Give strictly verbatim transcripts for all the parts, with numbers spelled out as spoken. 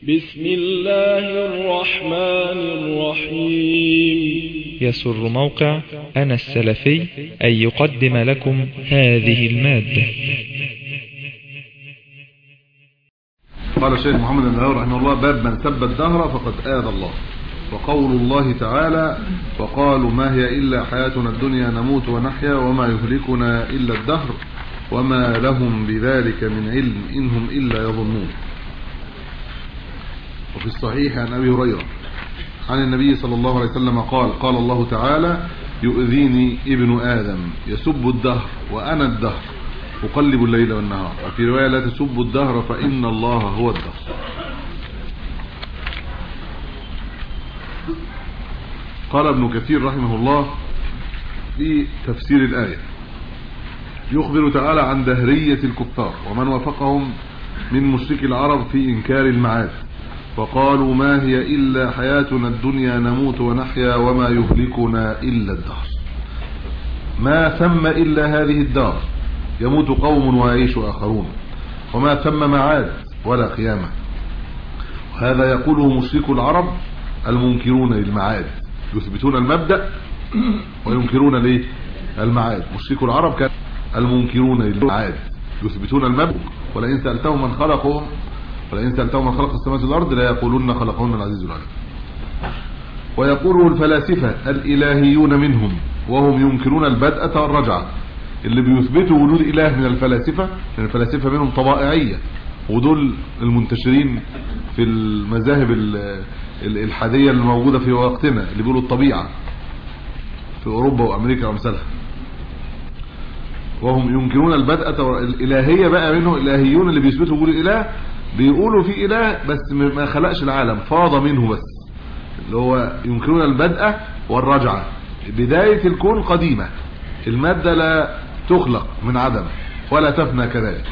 بسم الله الرحمن الرحيم. يسر موقع أنا السلفي أن يقدم لكم هذه المادة. قال الشيخ محمد النووي رحمه الله: باب من سب الدهر فقد آذى الله. وقول الله تعالى: وقالوا ما هي إلا حياتنا الدنيا نموت ونحيا وما يهلكنا إلا الدهر وما لهم بذلك من علم إنهم إلا يظنون. وفي الصحيح عن أبي هريرة عن النبي صلى الله عليه وسلم قال: قال الله تعالى: يؤذيني ابن آدم يسب الدهر وأنا الدهر أقلب الليل والنهار. وفي رواية: لا تسبوا الدهر فإن الله هو الدهر. قال ابن كثير رحمه الله في تفسير الآية: يخبر تعالى عن دهرية الكفار ومن وافقهم من مشرك العرب في إنكار المعاد، وقالوا ما هي إلا حياتنا الدنيا نموت ونحيا وما يهلكنا إلا الدهر. ما ثم إلا هذه الدار، يموت قوم ويعيش آخرون، وما ثم معاد ولا قيامة. وهذا يقوله مشرك العرب المنكرون للمعاد، يثبتون المبدأ وينكرون ليه المعاد. مشرك العرب كان المنكرون للمعاد يثبتون المبدأ، ولئن سألتهم من خلقهم ولئن سألتهم من خلق السماوات والأرض لا يقولون خلقهن العزيز العليم. ويقوله الفلاسفة الإلهيون منهم وهم ينكرون البدءة والرجعة، اللي بيثبتوا وجود إله من الفلاسفة، لأن الفلاسفة منهم طبائعية، ودول المنتشرين في المذاهب الإلحادية الموجودة في وقتنا، اللي بيقولوا الطبيعة في أوروبا وأمريكا وامثالها. وهم ينكرون البدءة والإلهية بقى منهم الإلهيون اللي بيثبتوا وجود الإله، بيقولوا في إله بس ما خلقش العالم، فاض منه بس، اللي هو ينكرون البدء والرجعة. بداية الكون قديمة، المادة لا تخلق من عدم ولا تفنى كذلك.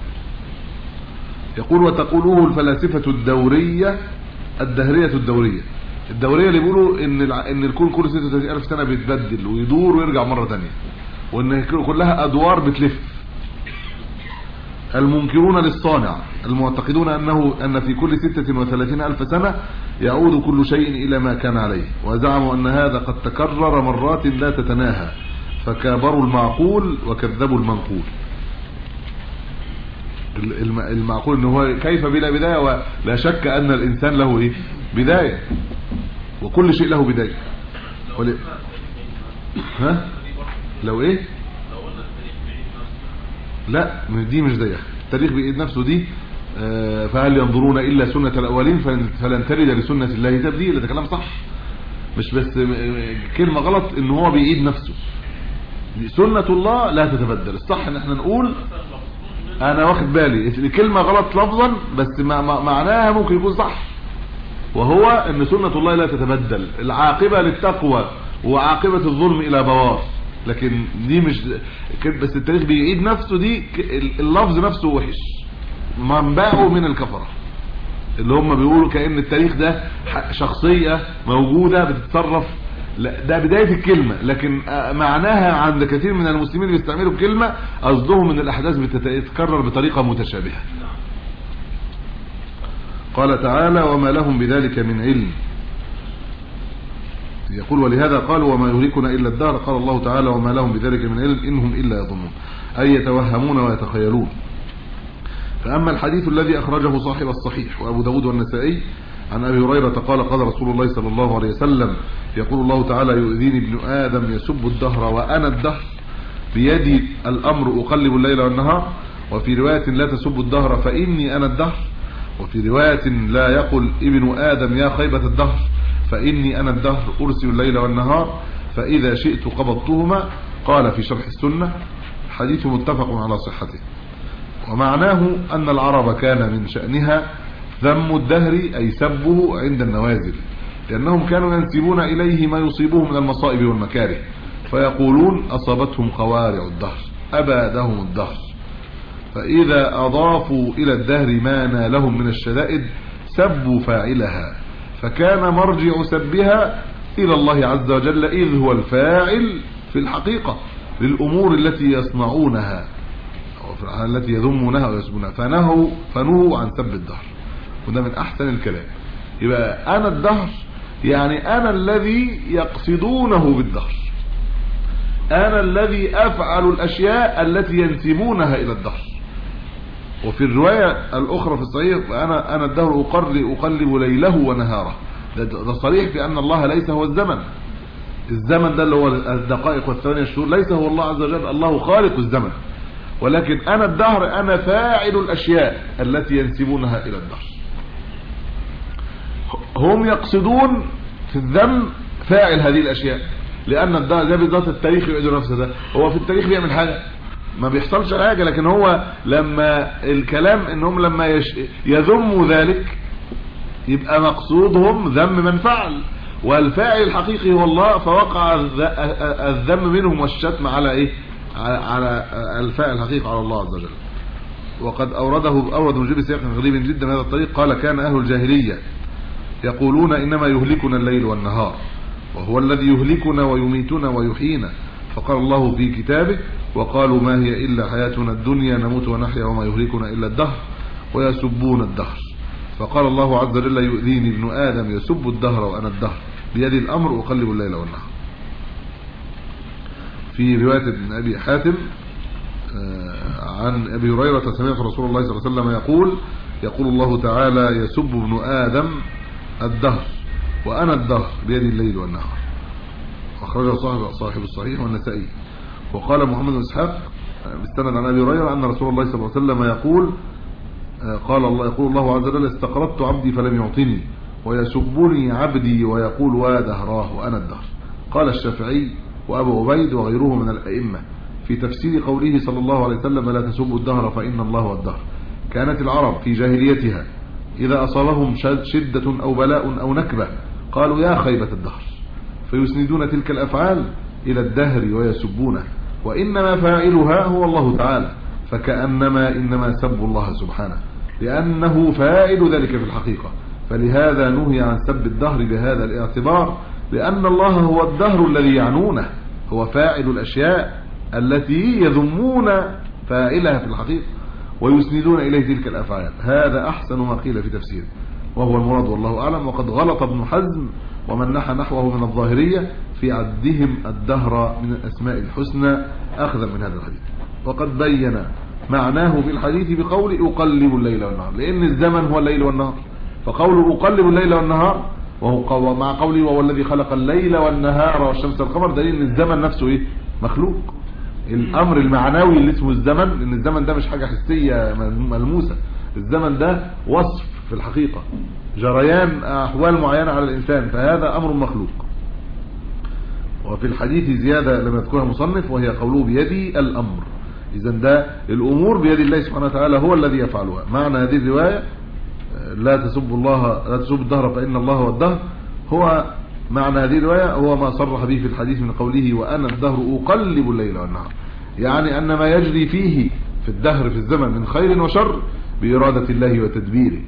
يقول: وتقوله الفلاسفة الدورية الدهرية الدورية الدورية اللي بيقولوا ان ان الكون كل ستة وثلاثين ألف سنة بيتبدل ويدور ويرجع مرة تانية، وان كلها ادوار بتلف. المنكرون للصانع المعتقدون انه ان في كل ستة وثلاثين ألف سنة يعود كل شيء الى ما كان عليه، وزعموا ان هذا قد تكرر مرات لا تتناهى، فكابروا المعقول وكذبوا المنقول. المعقول ان هو كيف بلا بداية، ولا شك ان الانسان له ايه بداية، وكل شيء له بداية. ول... ها لو ايه لا دي مش زيها، التاريخ بإيد نفسه دي. آه فهل ينظرون إلا سنة الأولين فلن ترد لسنة الله تبديل. ده كلام صح، مش بس كلمة غلط ان هو بإيد نفسه. سنة الله لا تتبدل. الصح ان احنا نقول انا واخد بالي الكلمة غلط لفظا، بس معناها ممكن يكون صح، وهو ان سنة الله لا تتبدل، العاقبة للتقوى وعاقبة الظلم الى بوار. لكن دي مش بس التاريخ بيعيد نفسه، دي اللفظ نفسه وحش، منبعه من الكفرة اللي هم بيقولوا كأن التاريخ ده شخصية موجودة بتتصرف. لا، ده بداية الكلمة، لكن معناها عند كثير من المسلمين اللي بيستعملوا الكلمة قصدهم ان الاحداث بتتكرر بطريقة متشابهة. قال تعالى: وما لهم بذلك من علم. يقول: ولهذا قالوا وما يهلكنا إلا الدهر. قال الله تعالى: وما لهم بذلك من علم إنهم إلا يظنون، أي يتوهمون ويتخيلون. فأما الحديث الذي أخرجه صاحب الصحيح وأبو داود والنسائي عن أبي هريرة قال: قال رسول الله صلى الله عليه وسلم: يقول الله تعالى: يؤذيني ابن آدم يسب الدهر وأنا الدهر بيدي الأمر أقلب الليل والنهار. وفي رواية: لا تسب الدهر فإني أنا الدهر. وفي رواية: لا يقل ابن آدم يا خيبة الدهر فإني أنا الدهر أرسل الليل والنهار فإذا شئت قبضتهما. قال في شرح السنة: حديث متفق على صحته. ومعناه أن العرب كان من شأنها ذم الدهر، أي سبه عند النوازل، لأنهم كانوا ينسبون إليه ما يصيبهم من المصائب والمكاره، فيقولون أصابتهم خوارع الدهر، أبادهم الدهر. فإذا أضافوا إلى الدهر ما نالهم من الشدائد سبوا فاعلها، فكان مرجع سبها إلى الله عز وجل، إذ هو الفاعل في الحقيقة للأمور التي يصنعونها التي يذمونها ويسبونها، فنهوا فنهوا عن سب الدهر. وده من احسن الكلام. يبقى انا الدهر يعني انا الذي يقصدونه بالدهر، انا الذي افعل الاشياء التي ينسبونها الى الدهر. وفي الرواية الاخرى في الصحيح انا انا الدهر اقرب اقلب ليله ونهاره. ده, ده صريح في ان الله ليس هو الزمن. الزمن ده اللي هو الدقائق والثواني الشهور ليس هو الله عز وجل، الله خالق الزمن. ولكن انا الدهر انا فاعل الاشياء التي ينسبونها الى الدهر. هم يقصدون في الذم فاعل هذه الاشياء، لان الدهر ده بالذات التاريخ يعيد نفسه. ده هو في التاريخ بيعمل حاجه ما بيحصلش حاجه، لكن هو لما الكلام انهم لما يش... يذموا ذلك يبقى مقصودهم ذم من فعل، والفاعل الحقيقي هو الله، فوقع الذم منهم والشتم على ايه؟ على الفاعل الحقيقي على الله عز وجل. وقد اورده اورد مجيب سياق غريب جدا من هذا الطريق. قال كان اهل الجاهليه يقولون انما يهلكنا الليل والنهار وهو الذي يهلكنا ويميتنا ويحيينا، فقال الله في كتابه وقالوا ما هي الا حياتنا الدنيا نموت ونحيا وما يهلكنا الا الدهر ويسبون الدهر. فقال الله عز وجل يؤذيني ابن ادم يسب الدهر وانا الدهر بيدي الامر اقلب الليل والنهار. في روايه ابن ابي حاتم عن ابي هريره سمعت رسول الله صلى الله عليه وسلم يقول يقول الله تعالى يسب ابن ادم الدهر وانا الدهر بيدي الليل والنهار. اخرجه صاحب صاحب الصحيح والنسائي. وقال محمد بن اسحاق مستند عن ابي هريره ان رسول الله صلى الله عليه وسلم يقول قال الله يقول الله عز وجل استقرضت عبدي فلم يعطني ويسبني عبدي ويقول ودهراه وانا الدهر. قال الشافعي وابو عبيد وغيره من الائمه في تفسير قوله صلى الله عليه وسلم لا تسبوا الدهر فان الله هو الدهر. كانت العرب في جاهليتها اذا اصابهم شده او بلاء او نكبه قالوا يا خيبه الدهر، فيسندون تلك الافعال الى الدهر ويسبونه، وانما فاعلها هو الله تعالى، فكأنما انما سبوا الله سبحانه لانه فاعل ذلك في الحقيقة. فلهذا نهي عن سب الدهر بهذا الاعتبار، لان الله هو الدهر الذي يعنونه، هو فاعل الاشياء التي يذمون فاعلها في الحقيقة ويسندون اليه تلك الافعال. هذا احسن ما قيل في تفسيره وهو المراد والله اعلم. وقد غلط ابن حزم ومن نحى نحوه من الظاهرية في عدهم الدهر من الاسماء الحسنى اخذا من هذا الحديث. وقد بين معناه في الحديث بقول اقلب الليل والنهار، لان الزمن هو الليل والنهار، فقوله اقلب الليل والنهار وهو مع قوله وهو الذي خلق الليل والنهار والشمس والقمر دليل ان الزمن نفسه ايه؟ مخلوق. الامر المعنوي اللي اسمه الزمن، لان الزمن ده مش حاجه حسيه ملموسه، الزمن ده وصف في الحقيقه، جريان احوال معينه على الانسان، فهذا امر مخلوق. وفي الحديث زياده لم يذكرها المصنف وهي قوله بيدي الامر، اذا ده الامور بيد الله سبحانه وتعالى هو الذي يفعلها. معنى هذه الروايه لا تسبوا الله لا تسبوا الدهر فان الله هو الدهر، هو معنى هذه الروايه هو ما صرح به في الحديث من قوله وانا الدهر اقلب الليل والنهار، يعني ان ما يجري فيه في الدهر في الزمن من خير وشر باراده الله وتدبيره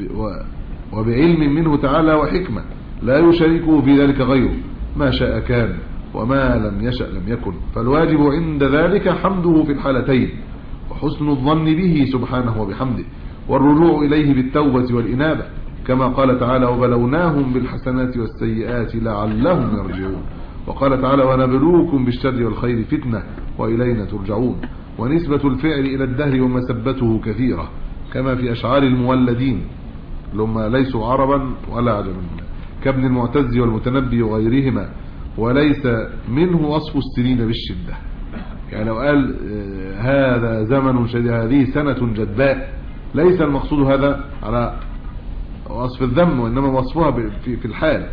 وبعلم منه تعالى وحكمه لا يشاركه في ذلك غيره، ما شاء كان وما لم يشأ لم يكن. فالواجب عند ذلك حمده في الحالتين وحسن الظن به سبحانه وبحمده والرجوع إليه بالتوبة والإنابة، كما قال تعالى وبلوناهم بالحسنات والسيئات لعلهم يرجعون. وقال تعالى ونبلوكم بالشر والخير فتنة وإلينا ترجعون. ونسبة الفعل إلى الدهر ومسبته كثيرة كما في أشعار المولدين لما ليسوا عربا ولا عجبا كابن المعتز والمتنبي وغيرهما، وليس منه وصف السنين بالشدة. يعني لو قال هذا زمن شديد هذه سنة جدباء ليس المقصود هذا على وصف الذم، وإنما وصفها في الحال،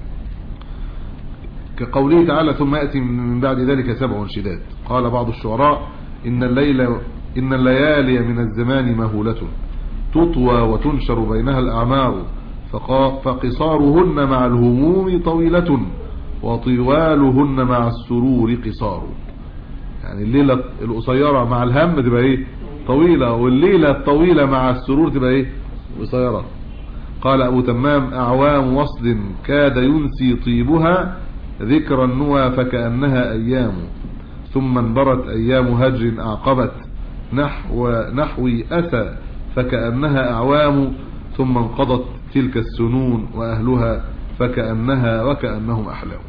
كقوله تعالى ثم يأتي من بعد ذلك سبع شداد. قال بعض الشعراء إن الليل إن الليالي من الزمان مهولة تطوى وتنشر بينها الأعمار فقصارهن مع الهموم طويلة وطوالهن مع السرور قصار. يعني الليلة القصيرة مع الهم تبقى ايه؟ طويلة، والليلة الطويلة مع السرور تبقى ايه؟ قصيرة. قال ابو تمام اعوام وصل كاد ينسي طيبها ذكر النوى فكأنها ايام ثم انبرت ايام هجر اعقبت نحو نحوي اسى فكأنها اعوام ثم انقضت تلك السنون وأهلها فكأنها وكأنهم أحلام.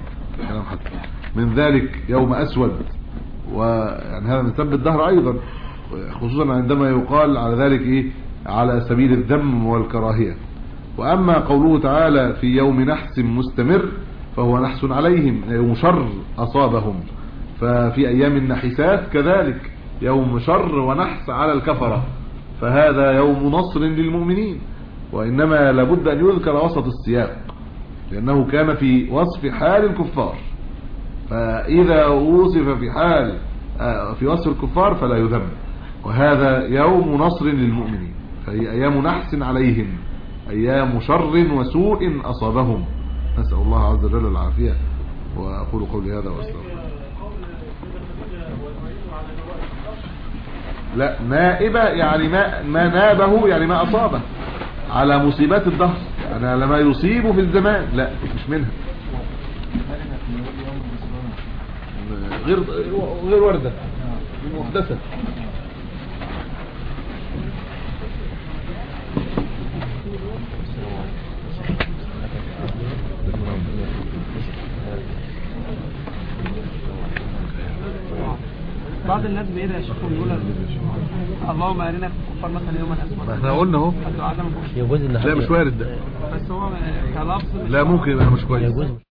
من ذلك يوم أسود، ويعني هذا من سب الدهر أيضا، خصوصا عندما يقال على ذلك إيه على سبيل الذم والكراهية. وأما قوله تعالى في يوم نحس مستمر فهو نحس عليهم، يوم شر أصابهم، ففي أيام النحسات كذلك يوم شر ونحس على الكفرة، فهذا يوم نصر للمؤمنين. وإنما لابد أن يذكر وسط السياق، لأنه كان في وصف حال الكفار، فإذا وصف في حال في وصف الكفار فلا يذم. وهذا يوم نصر للمؤمنين، فهي أيام نحس عليهم، أيام شر وسوء أصابهم، نسأل الله عز وجل العافية. وأقول قولي هذا وأستغفر. لا، نائبة يعني ما, ما نابه، يعني ما أصابه على مصيبات الدهر، يعني على ما يصيبه في الزمان، لا مش منها، غير غير وردة محدثة. بعض الناس بيقدر يا شيخ ويقول اللهم ارنا في الكفار مثلا يوما اسود. احنا قلنا اهو لا مش وارد ده، بس هو كلفظ لا ممكن يبقى مش كويس.